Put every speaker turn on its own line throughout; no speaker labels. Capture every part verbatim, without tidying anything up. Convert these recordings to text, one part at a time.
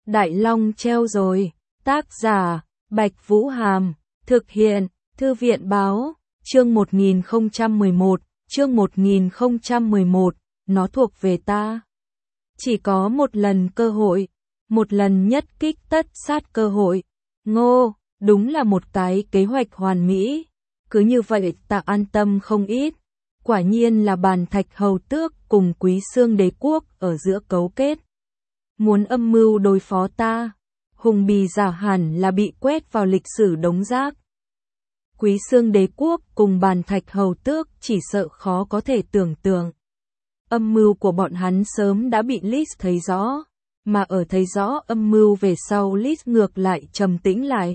Đại Long treo rồi. Tác giả, Bạch Vũ Hàm. Thực hiện, Thư viện Báo. Chương một nghìn không trăm mười một, chương một nghìn không trăm mười một, nó thuộc về ta. Chỉ có một lần cơ hội, một lần nhất kích tất sát cơ hội. Ngô, đúng là một cái kế hoạch hoàn mỹ. Cứ như vậy ta an tâm không ít. Quả nhiên là Bàn Thạch Hầu Tước cùng Quý Xương Đế Quốc ở giữa cấu kết. Muốn âm mưu đối phó ta, Hùng Bì giả hẳn là bị quét vào lịch sử đống rác. Quý Xương Đế Quốc cùng Bàn Thạch Hầu Tước chỉ sợ khó có thể tưởng tượng. Âm mưu của bọn hắn sớm đã bị Lis thấy rõ, mà ở thấy rõ âm mưu về sau Lis ngược lại trầm tĩnh lại.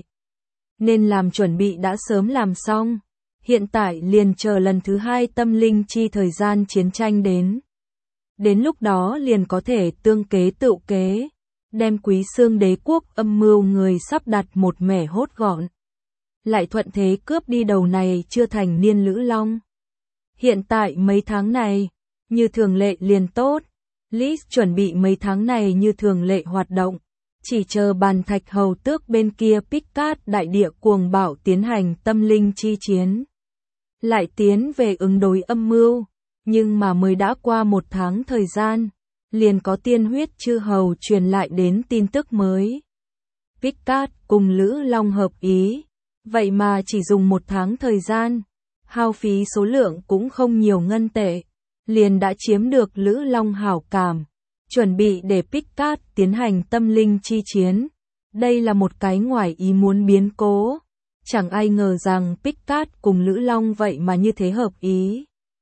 Nên làm chuẩn bị đã sớm làm xong, hiện tại liền chờ lần thứ hai tâm linh chi thời gian chiến tranh đến. Đến lúc đó liền có thể tương kế tựu kế, đem Quý Xương Đế Quốc âm mưu người sắp đặt một mẻ hốt gọn. Lại thuận thế cướp đi đầu này chưa thành niên Lữ Long. Hiện tại mấy tháng này, như thường lệ liền tốt. Lis chuẩn bị mấy tháng này như thường lệ hoạt động. Chỉ chờ Bàn Thạch Hầu Tước bên kia Picard đại địa cuồng bạo tiến hành tâm linh chi chiến. Lại tiến về ứng đối âm mưu. Nhưng mà mới đã qua một tháng thời gian, liền có tiên huyết chư hầu truyền lại đến tin tức mới. Picard cùng Lữ Long hợp ý. Vậy mà chỉ dùng một tháng thời gian, hao phí số lượng cũng không nhiều ngân tệ, liền đã chiếm được Lữ Long hảo cảm, chuẩn bị để Picard tiến hành tâm linh chi chiến. Đây là một cái ngoài ý muốn biến cố. Chẳng ai ngờ rằng Picard cùng Lữ Long vậy mà như thế hợp ý.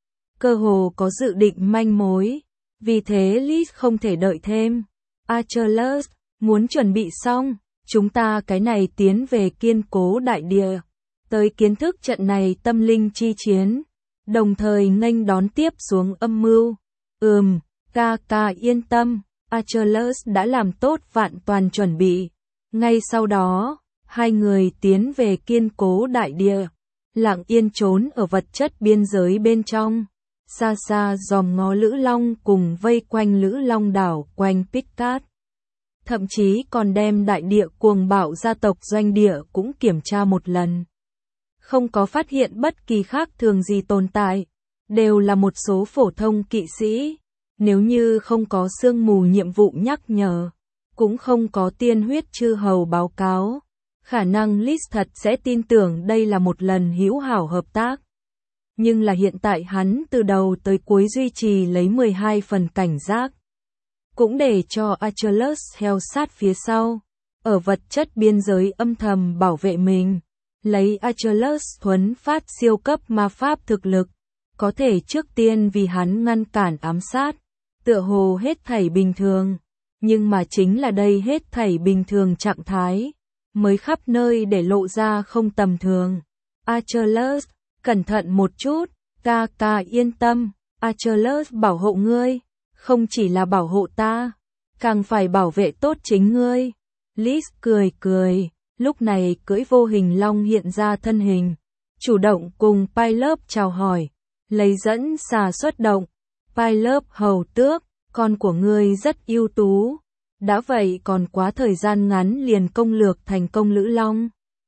Cơ hồ có dự định manh mối, vì thế Lis không thể đợi thêm. Achilles, muốn chuẩn bị xong. Chúng ta cái này tiến về kiên cố đại địa, tới kiến thức trận này tâm linh chi chiến, đồng thời nghênh đón tiếp xuống âm mưu. Ừm, ca ca yên tâm, Achilles đã làm tốt vạn toàn chuẩn bị. Ngay sau đó, hai người tiến về kiên cố đại địa, lặng yên trốn ở vật chất biên giới bên trong. Xa xa dòm ngó Lữ Long cùng vây quanh Lữ Long đảo quanh Picard. Thậm chí còn đem đại địa cuồng bạo gia tộc doanh địa cũng kiểm tra một lần. Không có phát hiện bất kỳ khác thường gì tồn tại, đều là một số phổ thông kỵ sĩ. Nếu như không có sương mù nhiệm vụ nhắc nhở, cũng không có tiên huyết chư hầu báo cáo, khả năng Lis thật sẽ tin tưởng đây là một lần hữu hảo hợp tác. Nhưng là hiện tại hắn từ đầu tới cuối duy trì lấy mười hai phần cảnh giác. Cũng để cho Achilles theo sát phía sau, ở vật chất biên giới âm thầm bảo vệ mình. Lấy Achilles thuấn phát siêu cấp ma pháp thực lực, có thể trước tiên vì hắn ngăn cản ám sát, tựa hồ hết thảy bình thường. Nhưng mà chính là đây hết thảy bình thường trạng thái, mới khắp nơi để lộ ra không tầm thường. Achilles, cẩn thận một chút, ca ca yên tâm, Achilles bảo hộ ngươi. Không chỉ là bảo hộ ta, càng phải bảo vệ tốt chính ngươi. Lis cười cười, lúc này cưỡi vô hình long hiện ra thân hình, chủ động cùng Pilot chào hỏi, lấy dẫn xà xuất động. Pilot hầu tước, con của ngươi rất ưu tú, đã vậy còn quá thời gian ngắn liền công lược thành công Lữ Long.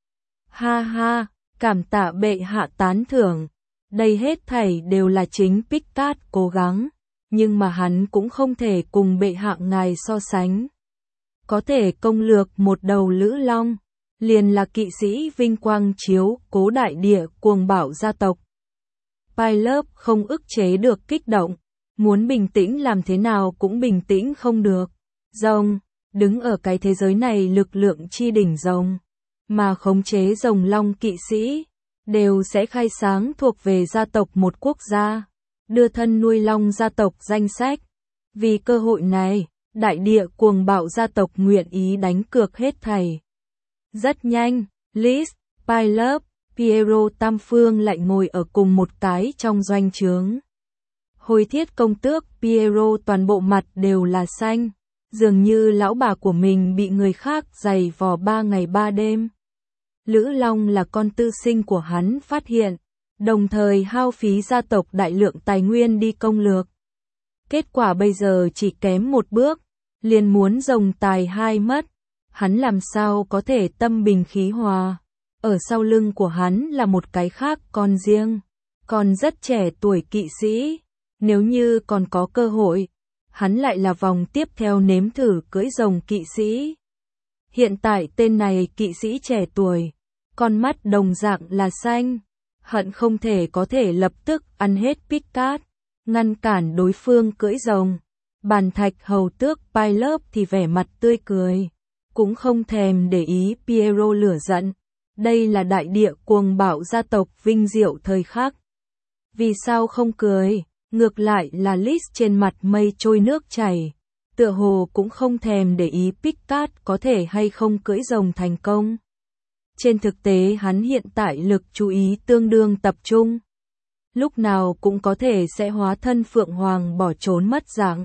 Ha ha, cảm tạ bệ hạ tán thưởng, đây hết thảy đều là chính Picard cố gắng. Nhưng mà hắn cũng không thể cùng bệ hạ ngài so sánh. Có thể công lược một đầu Lữ Long, liền là kỵ sĩ vinh quang chiếu cố đại địa cuồng bạo gia tộc. Pilot không ức chế được kích động, muốn bình tĩnh làm thế nào cũng bình tĩnh không được. Rồng, đứng ở cái thế giới này lực lượng chi đỉnh rồng, mà khống chế rồng long kỵ sĩ, đều sẽ khai sáng thuộc về gia tộc một quốc gia. Đưa thân nuôi long gia tộc danh sách. Vì cơ hội này, đại địa cuồng bạo gia tộc nguyện ý đánh cược hết thảy. Rất nhanh, Lis, Pilot, Piero tam phương lại ngồi ở cùng một cái trong doanh trướng. Hồi thiết công tước Piero toàn bộ mặt đều là xanh, dường như lão bà của mình bị người khác giày vò ba ngày ba đêm. Lữ Long là con tư sinh của hắn phát hiện, đồng thời hao phí gia tộc đại lượng tài nguyên đi công lược. Kết quả bây giờ chỉ kém một bước, liền muốn rồng tài hai mất, Hắn làm sao có thể tâm bình khí hòa. Ở sau lưng của hắn là một cái khác con riêng, còn rất trẻ tuổi kỵ sĩ. Nếu như còn có cơ hội, hắn lại là vòng tiếp theo nếm thử cưỡi rồng kỵ sĩ. Hiện tại tên này kỵ sĩ trẻ tuổi, con mắt đồng dạng là xanh, hận không thể có thể lập tức ăn hết Picard, ngăn cản đối phương cưỡi rồng. Bàn thạch hầu tước Pilot thì vẻ mặt tươi cười, cũng không thèm để ý Piero lửa giận. Đây là đại địa cuồng bạo gia tộc vinh diệu thời khắc. Vì sao không cười? Ngược lại là Liz trên mặt mây trôi nước chảy, tựa hồ cũng không thèm để ý Picard có thể hay không cưỡi rồng thành công. Trên thực tế hắn hiện tại lực chú ý tương đương tập trung, lúc nào cũng có thể sẽ hóa thân Phượng Hoàng bỏ trốn mất dạng,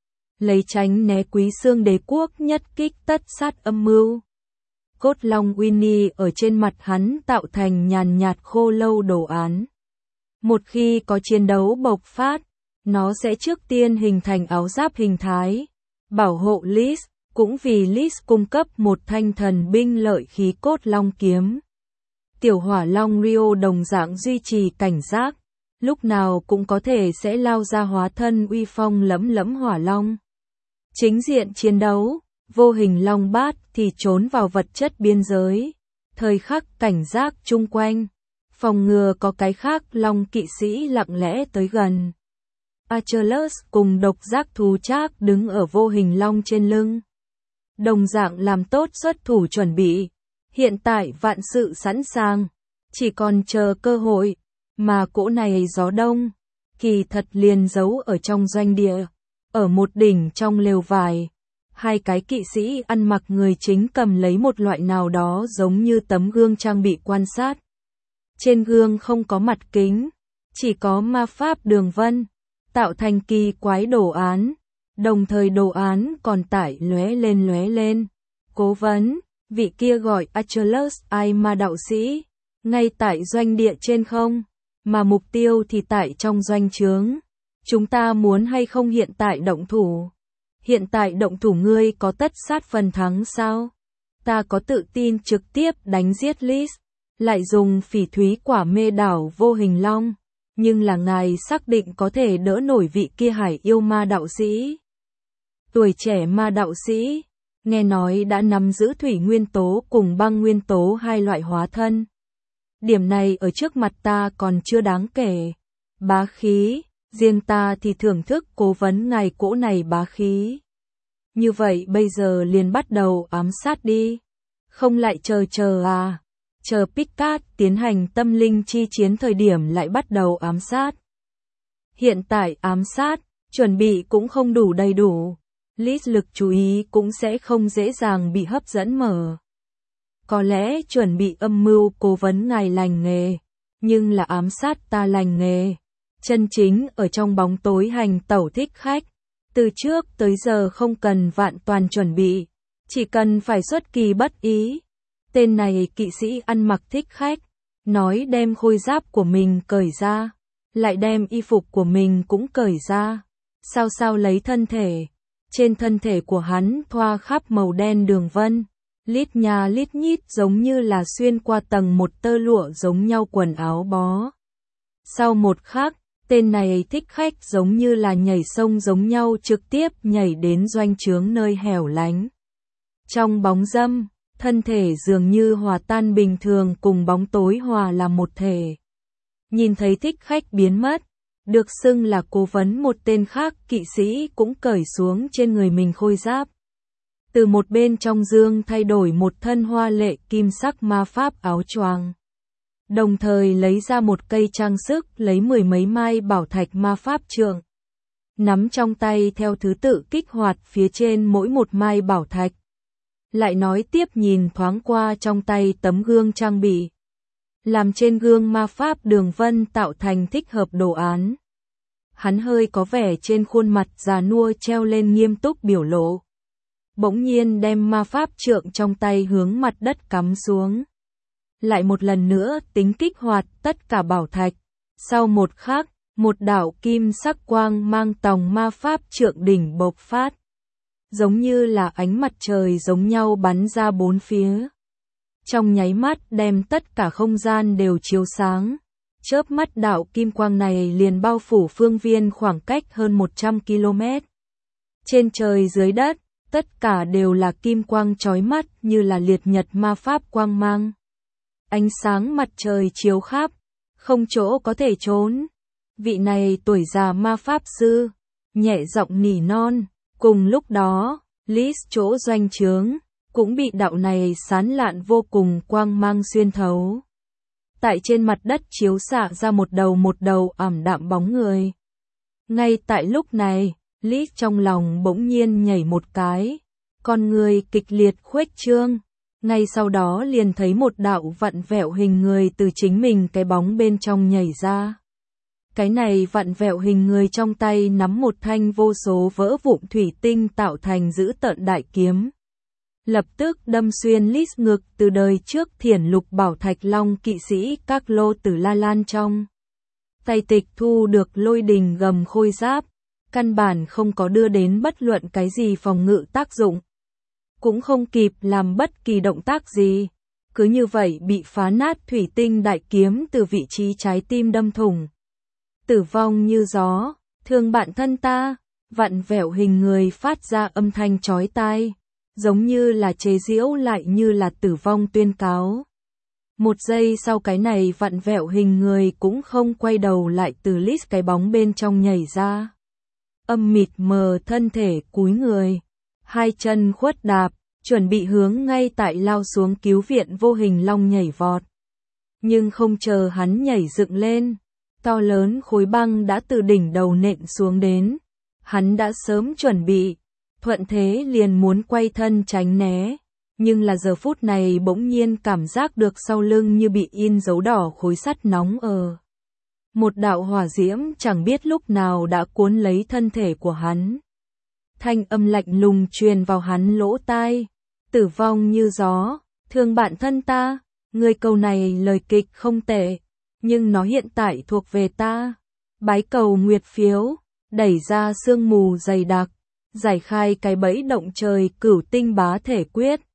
lấy tránh né Quý Xương Đế quốc nhất kích tất sát âm mưu. Cốt long Winnie ở trên mặt hắn tạo thành nhàn nhạt khô lâu đồ án. Một khi có chiến đấu bộc phát, nó sẽ trước tiên hình thành áo giáp hình thái, bảo hộ Liz, cũng vì Liz cung cấp một thanh thần binh lợi khí cốt long kiếm. Tiểu hỏa long Rio đồng dạng duy trì cảnh giác, lúc nào cũng có thể sẽ lao ra hóa thân uy phong lẫm lẫm hỏa long. Chính diện chiến đấu, vô hình long bát thì trốn vào vật chất biên giới, thời khắc cảnh giác chung quanh, phòng ngừa có cái khác long kỵ sĩ lặng lẽ tới gần. Achilles cùng độc giác thú Trác đứng ở vô hình long trên lưng, đồng dạng làm tốt xuất thủ chuẩn bị. Hiện tại vạn sự sẵn sàng, chỉ còn chờ cơ hội, mà cỗ này gió đông, kỳ thật liền giấu ở trong doanh địa, ở một đỉnh trong lều vải. Hai cái kỵ sĩ ăn mặc người chính cầm lấy một loại nào đó giống như tấm gương trang bị quan sát. Trên gương không có mặt kính, chỉ có ma pháp đường vân, tạo thành kỳ quái đồ án, đồng thời đồ án còn tải lóe lên lóe lên. Cố vấn, vị kia gọi Achilles ai ma đạo sĩ, ngay tại doanh địa trên không, mà mục tiêu thì tại trong doanh trướng. Chúng ta muốn hay không hiện tại động thủ? Hiện tại động thủ ngươi có tất sát phần thắng sao? Ta có tự tin trực tiếp đánh giết Liz, lại dùng phỉ thúy quả mê đảo vô hình long, nhưng là ngài xác định có thể đỡ nổi vị kia hải yêu ma đạo sĩ. Tuổi trẻ ma đạo sĩ, nghe nói đã nắm giữ thủy nguyên tố cùng băng nguyên tố hai loại hóa thân. Điểm này ở trước mặt ta còn chưa đáng kể. Bá khí, riêng ta thì thưởng thức cố vấn ngài cỗ này bá khí. Như vậy bây giờ liền bắt đầu ám sát đi. Không lại chờ chờ à. Chờ Picard tiến hành tâm linh chi chiến thời điểm lại bắt đầu ám sát. Hiện tại ám sát, chuẩn bị cũng không đủ đầy đủ. Liz lực chú ý cũng sẽ không dễ dàng bị hấp dẫn mở. Có lẽ chuẩn bị âm mưu cố vấn ngài lành nghề, nhưng là ám sát ta lành nghề. Chân chính ở trong bóng tối hành tẩu thích khách. Từ trước tới giờ không cần vạn toàn chuẩn bị, chỉ cần phải xuất kỳ bất ý. Tên này kỵ sĩ ăn mặc thích khách, nói đem khôi giáp của mình cởi ra, lại đem y phục của mình cũng cởi ra. Sao sao lấy thân thể, trên thân thể của hắn thoa khắp màu đen đường vân, lít nhà lít nhít giống như là xuyên qua tầng một tơ lụa giống nhau quần áo bó. Sau một khắc, tên này thích khách giống như là nhảy sông giống nhau trực tiếp nhảy đến doanh trướng nơi hẻo lánh. Trong bóng râm, thân thể dường như hòa tan bình thường cùng bóng tối hòa làm một thể. Nhìn thấy thích khách biến mất, được xưng là cố vấn một tên khác kỵ sĩ cũng cởi xuống trên người mình khôi giáp. Từ một bên trong dương thay đổi một thân hoa lệ kim sắc ma pháp áo choàng. Đồng thời lấy ra một cây trang sức lấy mười mấy mai bảo thạch ma pháp trượng. Nắm trong tay theo thứ tự kích hoạt phía trên mỗi một mai bảo thạch. Lại nói tiếp nhìn thoáng qua trong tay tấm gương trang bị. Làm trên gương ma pháp đường vân tạo thành thích hợp đồ án. Hắn hơi có vẻ trên khuôn mặt già nua treo lên nghiêm túc biểu lộ. Bỗng nhiên đem ma pháp trượng trong tay hướng mặt đất cắm xuống. Lại một lần nữa tính kích hoạt tất cả bảo thạch. Sau một khắc, một đạo kim sắc quang mang tòng ma pháp trượng đỉnh bộc phát. giống như là ánh mặt trời giống nhau bắn ra bốn phía. Trong nháy mắt đem tất cả không gian đều chiếu sáng. Chớp mắt đạo kim quang này liền bao phủ phương viên khoảng cách hơn một trăm ki lô mét. Trên trời dưới đất, tất cả đều là kim quang chói mắt như là liệt nhật ma pháp quang mang. Ánh sáng mặt trời chiếu khắp, không chỗ có thể trốn. Vị này tuổi già ma pháp sư, nhẹ giọng nỉ non. Cùng lúc đó, Lis chỗ doanh trướng, cũng bị đạo này sán lạn vô cùng quang mang xuyên thấu. Tại trên mặt đất chiếu xạ ra một đầu một đầu ảm đạm bóng người. Ngay tại lúc này, Lis trong lòng bỗng nhiên nhảy một cái, con người kịch liệt khuếch trương. Ngay sau đó liền thấy một đạo vặn vẹo hình người từ chính mình cái bóng bên trong nhảy ra. Cái này vặn vẹo hình người trong tay nắm một thanh vô số vỡ vụn thủy tinh tạo thành dữ tợn đại kiếm. Lập tức đâm xuyên Lis ngực từ đời trước thiển lục bảo thạch long kỵ sĩ các lô tử La Lan trong. Tay tịch thu được lôi đình gầm khôi giáp, căn bản không có đưa đến bất luận cái gì phòng ngự tác dụng. Cũng không kịp làm bất kỳ động tác gì. Cứ như vậy bị phá nát thủy tinh đại kiếm từ vị trí trái tim đâm thủng. Tử vong như gió, thương bạn thân ta, vặn vẹo hình người phát ra âm thanh chói tai, giống như là chế giễu lại như là tử vong tuyên cáo. Một giây sau cái này vặn vẹo hình người cũng không quay đầu lại từ Lis cái bóng bên trong nhảy ra. Âm mịt mờ thân thể cúi người, hai chân khuất đạp, chuẩn bị hướng ngay tại lao xuống cứu viện vô hình long nhảy vọt. Nhưng không chờ hắn nhảy dựng lên, to lớn khối băng đã từ đỉnh đầu nện xuống đến. Hắn đã sớm chuẩn bị, thuận thế liền muốn quay thân tránh né. Nhưng là giờ phút này bỗng nhiên cảm giác được sau lưng như bị in dấu đỏ khối sắt nóng ở. Một đạo hỏa diễm chẳng biết lúc nào đã cuốn lấy thân thể của hắn. Thanh âm lạnh lùng truyền vào hắn lỗ tai. Tử vong như gió, thương bạn thân ta, người câu này lời kịch không tệ, nhưng nó hiện tại thuộc về ta. Bái cầu nguyệt phiếu, đẩy ra sương mù dày đặc, giải khai cái bẫy động trời cửu tinh bá thể quyết.